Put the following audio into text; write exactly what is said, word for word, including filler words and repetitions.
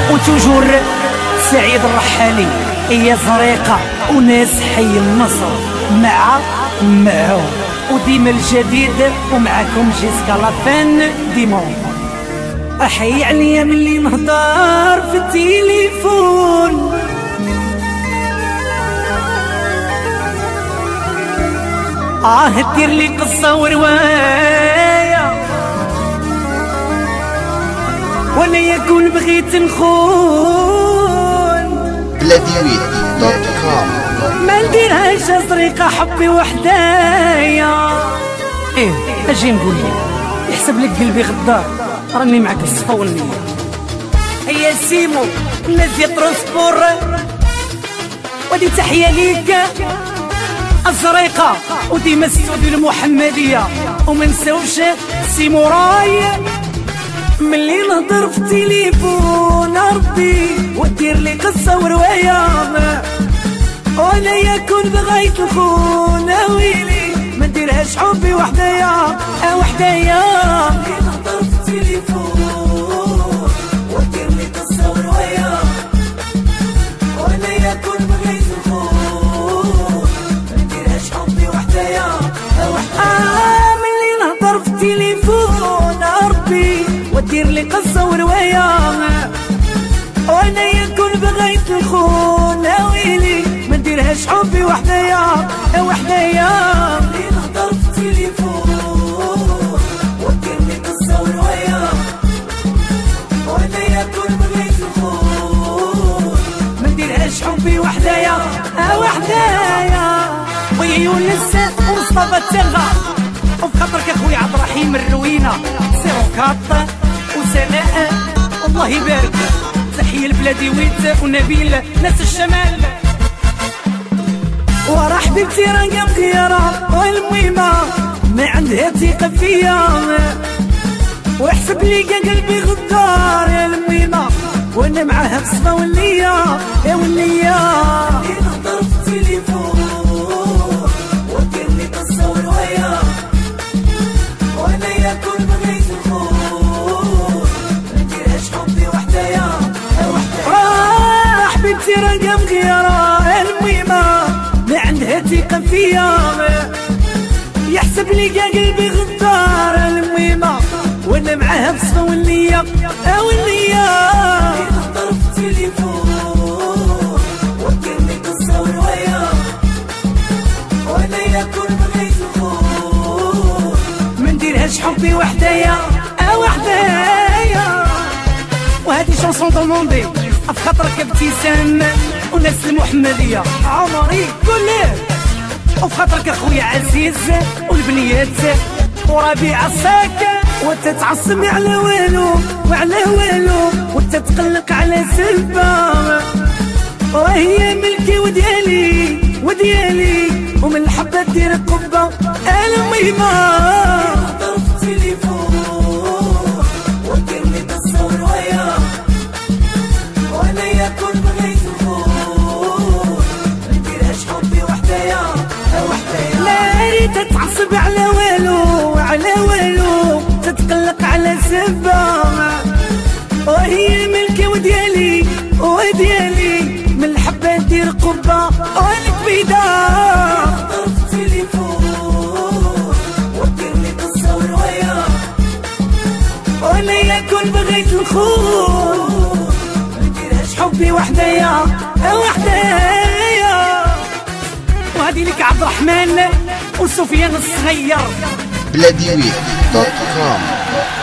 وتوجور سعيد الرحالي هي زريقة وناس حي النصر مع معهم وديما الجديد ومعكم جيسكا لافان ديمون. احي عليا ملي نهضر في التليفون اه دير لي قصة ورواية وانا يكون بغيت نخون بلاديويت دوت كوم ما نديرهاش طريقة حبي وحدايا. ايه اجي نقول لك يحسب لك قلبي غدار راني معك الصفا والنية. هيا سيمو الناس ديال ترونسبور ودي تحية ليك الزريقة وديما الاستوديو المحمدية وما نساوش سيموراي. ملي نهضر في التليفون ربي ودير لي قصة ورواية ولا يكون بغيت نخون ويلي ما نديرهاش حبي وحدايا وحدايا. ملي نهضر في التليفون ودير لي قصة ورواية ولا يكون بغيت نخون ما نديرهاش حبي وحدايا وحدايا. ملي نهضر في التليفون ربي ودير لي قصة ورواية وانا يكون بغيت نخون ويلي ما نديرهاش حبي وحدايا وحدايا. ملي نهضر في التليفون ودير لي قصة ورواية وانا يكون بغيت نخون ما نديرهاش حبي وحدايا وحدايا. خويا يونس ومصطفى التلغى وفي خاطرك اخويا عبد الرحيم الروينة سيرو كاط وسناء الله يبارك. تحية البلاديويت ونبيل ناس الشمال ورا حبيبتي راقة مخيرة والمهمة ما عندها ثقة فيا واحسب لي قلبي غدار يا المهمة وانا معاها في الصفا والنية يا والنية. ملي نهضر في التليفون ودير لي قصة ورواية وانا يكون بغيت نخون ما نديرهاش حبي وحدايا وحدايا. حبيبتي راقة مغيرة المهمة ما عندها ثقة فيا يحسب لي قلبي غدار المهمة وانا معاها في الصفا والنية والنية. ملي نهضر في التليفون ودير لي قصة ورواية وانا يكون بغيت نخون ما نديرهاش حبي وحدايا وحدايا. وهذه شونسون دوموندي افخاطرك ابتسام وناس المحمدية عمري قول ليه وفي خاطرك اخويا عزيز والبنيات وربيع الساك وتتعصبي على والو وعلى والو وتتقلق على سلبة وهي ملكي وديالي وديالي ومن الحبة دير قبة المهمة. نهضر في التليفون ودير لي قصة ورواية وانا يكون بغيت نخون ما نديرهاش حبي وحدايا وحدايا. لا ريت تتعصب على والو وعلى والو تتقلق على سبة وهي ملكي وديالي وديالي من الحبة دير قبة والكبيدة. نهضر في التليفون ودير لي قصة ورواية وانا يكون بغيت نخون ما نديرهاش حبي وحدايا وحدايا. وهذه لك عبد الرحمن وسفيان الصغير بلاديويت دوت كوم.